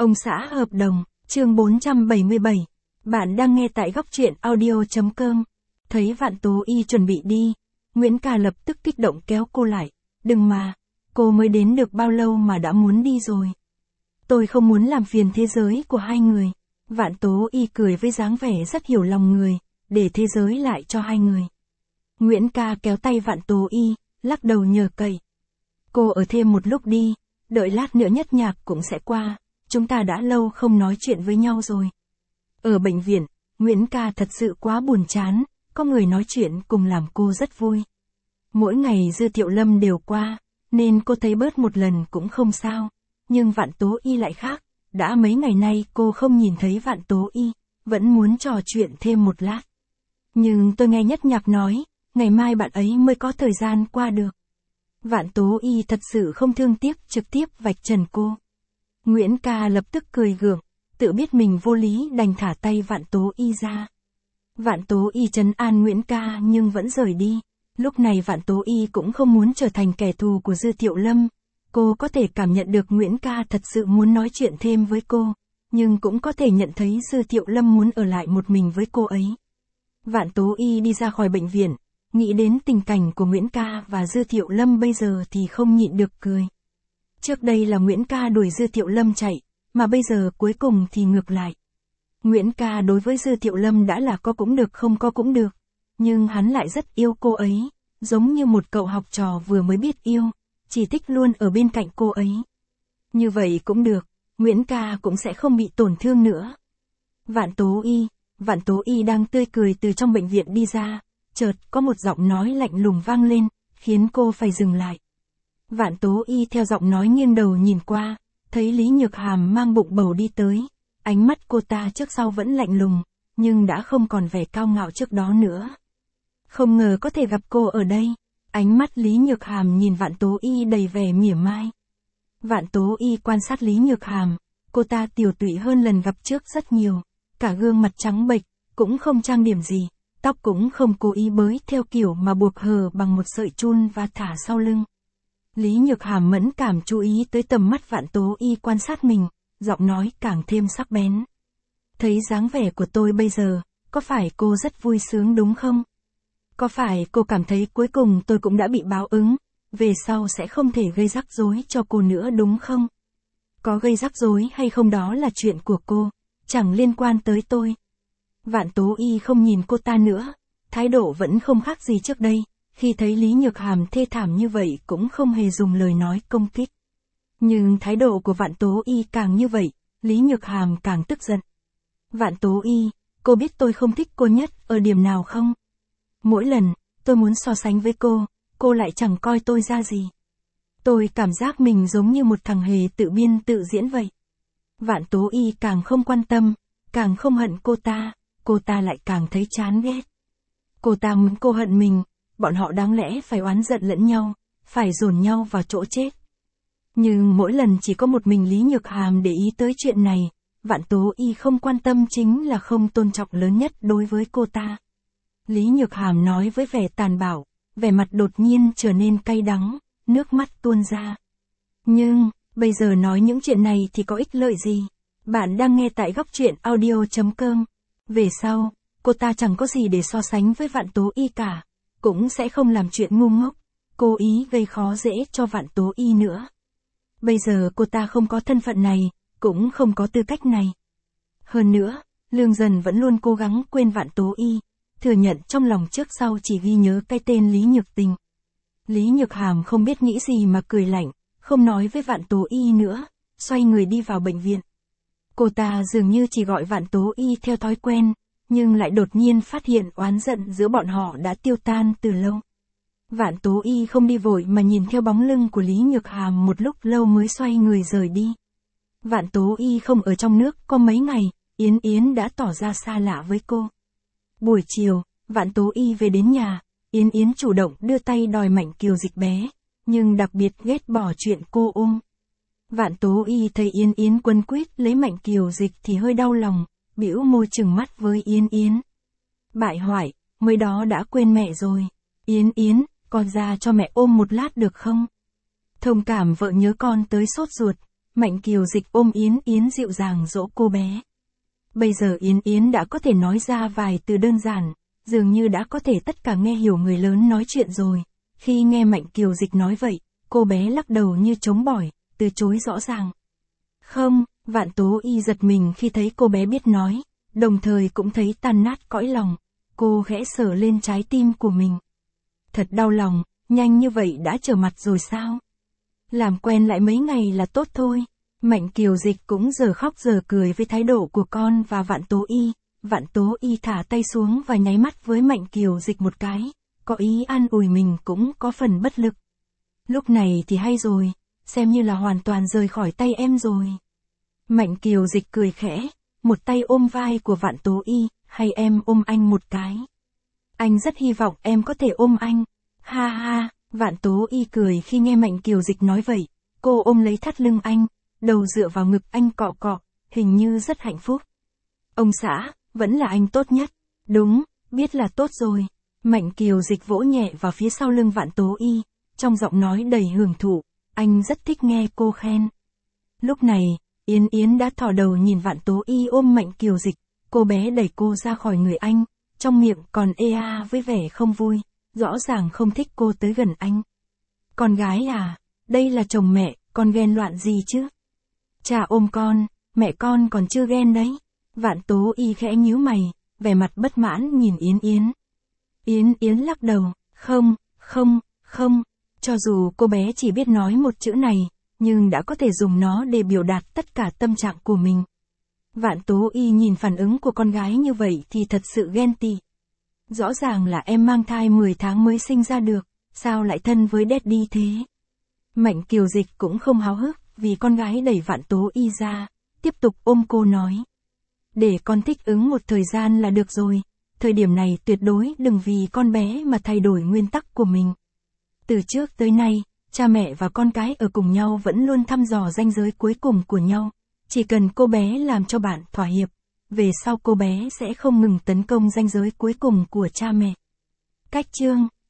Ông xã hợp đồng, chương 477. Bạn đang nghe tại góc truyện audio.com. Thấy Vạn Tố Y chuẩn bị đi, Nguyễn Ca lập tức kích động kéo cô lại. Đừng mà, cô mới đến được bao lâu mà đã muốn đi rồi. Tôi không muốn làm phiền thế giới của hai người. Vạn Tố Y cười với dáng vẻ rất hiểu lòng người, để thế giới lại cho hai người. Nguyễn Ca kéo tay Vạn Tố Y, lắc đầu nhờ cậy. Cô ở thêm một lúc đi, đợi lát nữa nhất nhạc cũng sẽ qua, chúng ta đã lâu không nói chuyện với nhau rồi. Ở bệnh viện, Nguyễn Ca thật sự quá buồn chán, có người nói chuyện cùng làm cô rất vui. Mỗi ngày Dư Thiệu Lâm đều qua, nên cô thấy bớt một lần cũng không sao. Nhưng Vạn Tố Y lại khác, đã mấy ngày nay cô không nhìn thấy Vạn Tố Y, vẫn muốn trò chuyện thêm một lát. Nhưng tôi nghe Nhất Nhạc nói, ngày mai bạn ấy mới có thời gian qua được. Vạn Tố Y thật sự không thương tiếc trực tiếp vạch trần cô. Nguyễn Ca lập tức cười gượng, tự biết mình vô lý đành thả tay Vạn Tố Y ra. Vạn Tố Y trấn an Nguyễn Ca nhưng vẫn rời đi. Lúc này Vạn Tố Y cũng không muốn trở thành kẻ thù của Dư Thiệu Lâm. Cô có thể cảm nhận được Nguyễn Ca thật sự muốn nói chuyện thêm với cô, nhưng cũng có thể nhận thấy Dư Thiệu Lâm muốn ở lại một mình với cô ấy. Vạn Tố Y đi ra khỏi bệnh viện, nghĩ đến tình cảnh của Nguyễn Ca và Dư Thiệu Lâm bây giờ thì không nhịn được cười. Trước đây là Nguyễn Ca đuổi Dư Thiệu Lâm chạy, mà bây giờ cuối cùng thì ngược lại. Nguyễn Ca đối với Dư Thiệu Lâm đã là có cũng được không có cũng được, nhưng hắn lại rất yêu cô ấy, giống như một cậu học trò vừa mới biết yêu, chỉ thích luôn ở bên cạnh cô ấy. Như vậy cũng được, Nguyễn Ca cũng sẽ không bị tổn thương nữa. Vạn Tố Y đang tươi cười từ trong bệnh viện đi ra, chợt có một giọng nói lạnh lùng vang lên, khiến cô phải dừng lại. Vạn Tố Y theo giọng nói nghiêng đầu nhìn qua, thấy Lý Nhược Hàm mang bụng bầu đi tới. Ánh mắt cô ta trước sau vẫn lạnh lùng, nhưng đã không còn vẻ cao ngạo trước đó nữa. Không ngờ có thể gặp cô ở đây. Ánh mắt Lý Nhược Hàm nhìn Vạn Tố Y đầy vẻ mỉa mai. Vạn Tố Y quan sát Lý Nhược Hàm, cô ta tiều tụy hơn lần gặp trước rất nhiều, cả gương mặt trắng bệch, cũng không trang điểm gì, tóc cũng không cố ý bới theo kiểu mà buộc hờ bằng một sợi chun và thả sau lưng. Lý Nhược Hàm mẫn cảm chú ý tới tầm mắt Vạn Tố Y quan sát mình, giọng nói càng thêm sắc bén. Thấy dáng vẻ của tôi bây giờ, có phải cô rất vui sướng đúng không? Có phải cô cảm thấy cuối cùng tôi cũng đã bị báo ứng, về sau sẽ không thể gây rắc rối cho cô nữa đúng không? Có gây rắc rối hay không đó là chuyện của cô, chẳng liên quan tới tôi. Vạn Tố Y không nhìn cô ta nữa, thái độ vẫn không khác gì trước đây, khi thấy Lý Nhược Hàm thê thảm như vậy cũng không hề dùng lời nói công kích. Nhưng thái độ của Vạn Tố Y càng như vậy, Lý Nhược Hàm càng tức giận. Vạn Tố Y, cô biết tôi không thích cô nhất ở điểm nào không? Mỗi lần, tôi muốn so sánh với cô lại chẳng coi tôi ra gì. Tôi cảm giác mình giống như một thằng hề tự biên tự diễn vậy. Vạn Tố Y càng không quan tâm, càng không hận cô ta lại càng thấy chán ghét. Cô ta muốn cô hận mình, bọn họ đáng lẽ phải oán giận lẫn nhau, phải dồn nhau vào chỗ chết. Nhưng mỗi lần chỉ có một mình Lý Nhược Hàm để ý tới chuyện này, Vạn Tố Y không quan tâm chính là không tôn trọng lớn nhất đối với cô ta. Lý Nhược Hàm nói với vẻ tàn bạo, vẻ mặt đột nhiên trở nên cay đắng, nước mắt tuôn ra. Nhưng, bây giờ nói những chuyện này thì có ích lợi gì? Bạn đang nghe tại góc truyện audio.com. Về sau, cô ta chẳng có gì để so sánh với Vạn Tố Y cả, cũng sẽ không làm chuyện ngu ngốc, cố ý gây khó dễ cho Vạn Tố Y nữa. Bây giờ cô ta không có thân phận này, cũng không có tư cách này. Hơn nữa, Lương Dần vẫn luôn cố gắng quên Vạn Tố Y, thừa nhận trong lòng trước sau chỉ ghi nhớ cái tên Lý Nhược Tình. Lý Nhược Hàm không biết nghĩ gì mà cười lạnh, không nói với Vạn Tố Y nữa, xoay người đi vào bệnh viện. Cô ta dường như chỉ gọi Vạn Tố Y theo thói quen, nhưng lại đột nhiên phát hiện oán giận giữa bọn họ đã tiêu tan từ lâu. Vạn Tố Y không đi vội mà nhìn theo bóng lưng của Lý Nhược Hàm một lúc lâu mới xoay người rời đi. Vạn Tố Y không ở trong nước có mấy ngày, Yến Yến đã tỏ ra xa lạ với cô. Buổi chiều, Vạn Tố Y về đến nhà, Yến Yến chủ động đưa tay đòi Mạnh Kiều Dịch bé, nhưng đặc biệt ghét bỏ chuyện cô ôm. Vạn Tố Y thấy Yến Yến quấn quýt lấy Mạnh Kiều Dịch thì hơi đau lòng, bĩu môi trừng mắt với Yến Yến. Bại hoại, mới đó đã quên mẹ rồi. Yến Yến, con ra cho mẹ ôm một lát được không? Thông cảm vợ nhớ con tới sốt ruột, Mạnh Kiều Dịch ôm Yến Yến dịu dàng dỗ cô bé. Bây giờ Yến Yến đã có thể nói ra vài từ đơn giản, dường như đã có thể tất cả nghe hiểu người lớn nói chuyện rồi. Khi nghe Mạnh Kiều Dịch nói vậy, cô bé lắc đầu như chống bỏi, từ chối rõ ràng. Không, Vạn Tố Y giật mình khi thấy cô bé biết nói, đồng thời cũng thấy tan nát cõi lòng. Cô khẽ sờ lên trái tim của mình. Thật đau lòng, nhanh như vậy đã trở mặt rồi sao? Làm quen lại mấy ngày là tốt thôi. Mạnh Kiều Dịch cũng giờ khóc giờ cười với thái độ của con và Vạn Tố Y. Vạn Tố Y thả tay xuống và nháy mắt với Mạnh Kiều Dịch một cái, có ý an ủi mình cũng có phần bất lực. Lúc này thì hay rồi, xem như là hoàn toàn rời khỏi tay em rồi. Mạnh Kiều Dịch cười khẽ, một tay ôm vai của Vạn Tố Y, hay em ôm anh một cái. Anh rất hy vọng em có thể ôm anh. Ha ha, Vạn Tố Y cười khi nghe Mạnh Kiều Dịch nói vậy. Cô ôm lấy thắt lưng anh, đầu dựa vào ngực anh cọ cọ, hình như rất hạnh phúc. Ông xã, vẫn là anh tốt nhất. Đúng, biết là tốt rồi. Mạnh Kiều Dịch vỗ nhẹ vào phía sau lưng Vạn Tố Y, trong giọng nói đầy hưởng thụ, anh rất thích nghe cô khen. Lúc này, Yến Yến đã thò đầu nhìn Vạn Tố Y ôm Mạnh Kiều Dịch, cô bé đẩy cô ra khỏi người anh, trong miệng còn ê a với vẻ không vui, rõ ràng không thích cô tới gần anh. Con gái à, đây là chồng mẹ, con ghen loạn gì chứ? Cha ôm con, mẹ con còn chưa ghen đấy. Vạn Tố Y khẽ nhíu mày, vẻ mặt bất mãn nhìn Yến Yến. Yến Yến lắc đầu, không, cho dù cô bé chỉ biết nói một chữ này, nhưng đã có thể dùng nó để biểu đạt tất cả tâm trạng của mình. Vạn Tố Y nhìn phản ứng của con gái như vậy thì thật sự ghen tị. Rõ ràng là em mang thai 10 tháng mới sinh ra được, sao lại thân với Daddy thế? Mạnh Kiều Dịch cũng không háo hức, vì con gái đẩy Vạn Tố Y ra, tiếp tục ôm cô nói. Để con thích ứng một thời gian là được rồi, thời điểm này tuyệt đối đừng vì con bé mà thay đổi nguyên tắc của mình. Từ trước tới nay, cha mẹ và con cái ở cùng nhau vẫn luôn thăm dò ranh giới cuối cùng của nhau. Chỉ cần cô bé làm cho bạn thỏa hiệp, về sau cô bé sẽ không ngừng tấn công ranh giới cuối cùng của cha mẹ. Cách chương